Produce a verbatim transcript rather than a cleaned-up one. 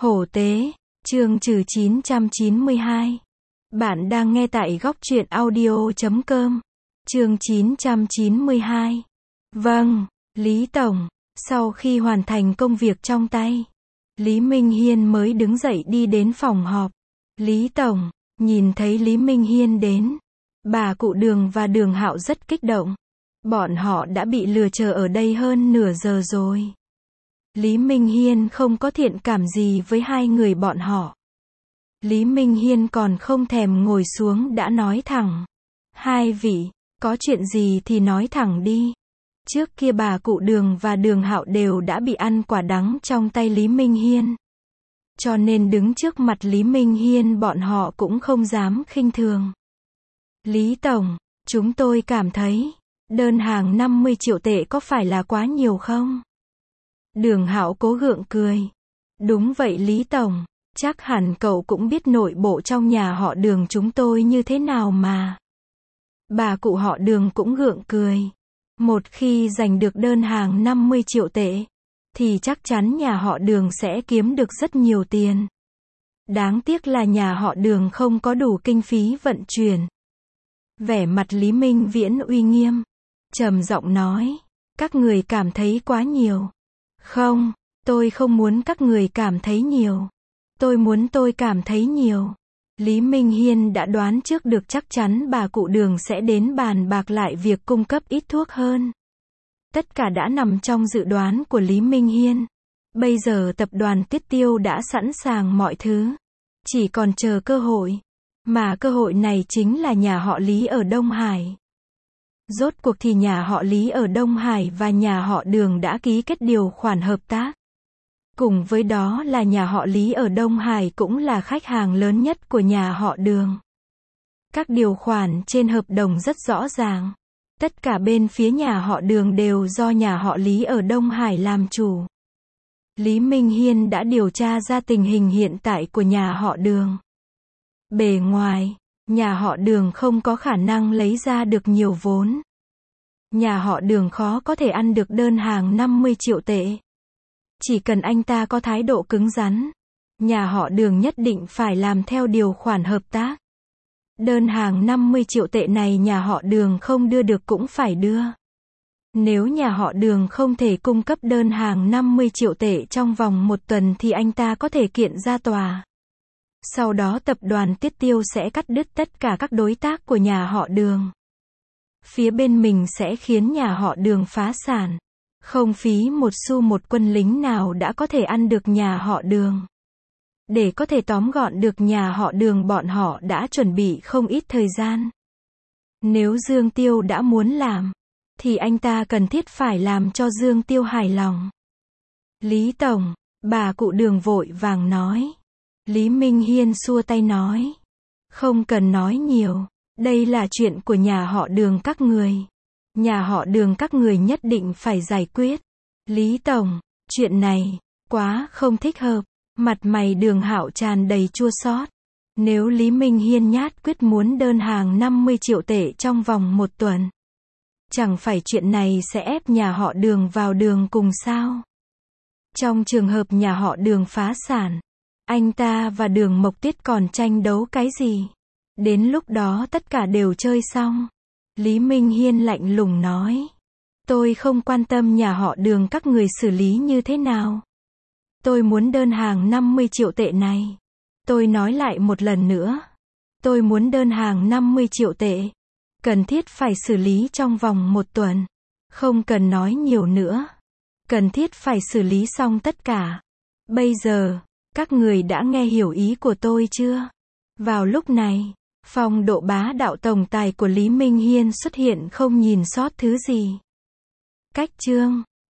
Hổ tế, chương trừ chín trăm chín mươi hai. Bạn đang nghe tại góc truyện audio chấm com. Chương chín trăm chín mươi hai. Vâng, Lý Tổng. Sau khi hoàn thành công việc trong tay, Lý Minh Hiên mới đứng dậy đi đến phòng họp. Lý Tổng, nhìn thấy Lý Minh Hiên đến, bà cụ Đường và Đường Hạo rất kích động. Bọn họ đã bị lừa chờ ở đây hơn nửa giờ rồi. Lý Minh Hiên không có thiện cảm gì với hai người bọn họ. Lý Minh Hiên còn không thèm ngồi xuống đã nói thẳng. Hai vị, có chuyện gì thì nói thẳng đi. Trước kia bà cụ Đường và Đường Hạo đều đã bị ăn quả đắng trong tay Lý Minh Hiên. Cho nên đứng trước mặt Lý Minh Hiên bọn họ cũng không dám khinh thường. Lý Tổng, chúng tôi cảm thấy, đơn hàng năm mươi triệu tệ có phải là quá nhiều không? Đường Hạo cố gượng cười. Đúng vậy Lý Tổng, chắc hẳn cậu cũng biết nội bộ trong nhà họ Đường chúng tôi như thế nào mà. Bà cụ họ Đường cũng gượng cười. Một khi giành được đơn hàng năm mươi triệu tệ, thì chắc chắn nhà họ Đường sẽ kiếm được rất nhiều tiền. Đáng tiếc là nhà họ Đường không có đủ kinh phí vận chuyển. Vẻ mặt Lý Minh Viễn uy nghiêm, trầm giọng nói, các người cảm thấy quá nhiều. Không, tôi không muốn các người cảm thấy nhiều. Tôi muốn tôi cảm thấy nhiều. Lý Minh Hiên đã đoán trước được chắc chắn bà cụ Đường sẽ đến bàn bạc lại việc cung cấp ít thuốc hơn. Tất cả đã nằm trong dự đoán của Lý Minh Hiên. Bây giờ tập đoàn Tiết Tiêu đã sẵn sàng mọi thứ. Chỉ còn chờ cơ hội. Mà cơ hội này chính là nhà họ Lý ở Đông Hải. Rốt cuộc thì nhà họ Lý ở Đông Hải và nhà họ Đường đã ký kết điều khoản hợp tác. Cùng với đó là nhà họ Lý ở Đông Hải cũng là khách hàng lớn nhất của nhà họ Đường. Các điều khoản trên hợp đồng rất rõ ràng. Tất cả bên phía nhà họ Đường đều do nhà họ Lý ở Đông Hải làm chủ. Lý Minh Hiên đã điều tra ra tình hình hiện tại của nhà họ Đường. Bề ngoài, nhà họ Đường không có khả năng lấy ra được nhiều vốn. Nhà họ Đường khó có thể ăn được đơn hàng năm mươi triệu tệ. Chỉ cần anh ta có thái độ cứng rắn, nhà họ Đường nhất định phải làm theo điều khoản hợp tác. Đơn hàng năm mươi triệu tệ này nhà họ Đường không đưa được cũng phải đưa. Nếu nhà họ Đường không thể cung cấp đơn hàng năm mươi triệu tệ trong vòng một tuần thì anh ta có thể kiện ra tòa. Sau đó tập đoàn Tiết Tiêu sẽ cắt đứt tất cả các đối tác của nhà họ Đường. Phía bên mình sẽ khiến nhà họ Đường phá sản. Không phí một xu một quân lính nào đã có thể ăn được nhà họ Đường. Để có thể tóm gọn được nhà họ Đường bọn họ đã chuẩn bị không ít thời gian. Nếu Dương Tiêu đã muốn làm, thì anh ta cần thiết phải làm cho Dương Tiêu hài lòng. Lý Tổng, bà cụ Đường vội vàng nói. Lý Minh Hiên xua tay nói. Không cần nói nhiều, đây là chuyện của nhà họ Đường các người. Nhà họ Đường các người nhất định phải giải quyết. Lý Tổng, chuyện này, quá không thích hợp. Mặt mày Đường Hạo tràn đầy chua xót. Nếu Lý Minh Hiên nhát quyết muốn đơn hàng năm mươi triệu tệ trong vòng một tuần, chẳng phải chuyện này sẽ ép nhà họ Đường vào đường cùng sao? Trong trường hợp nhà họ Đường phá sản, anh ta và Đường Mộc Tiết còn tranh đấu cái gì? Đến lúc đó tất cả đều chơi xong. Lý Minh Hiên lạnh lùng nói. Tôi không quan tâm nhà họ Đường các người xử lý như thế nào. Tôi muốn đơn hàng năm mươi triệu tệ này. Tôi nói lại một lần nữa. Tôi muốn đơn hàng năm mươi triệu tệ. Cần thiết phải xử lý trong vòng một tuần. Không cần nói nhiều nữa. Cần thiết phải xử lý xong tất cả. Bây giờ, các người đã nghe hiểu ý của tôi chưa? Vào lúc này, phong độ bá đạo tổng tài của Lý Minh Hiên xuất hiện không nhìn sót thứ gì. Cách chương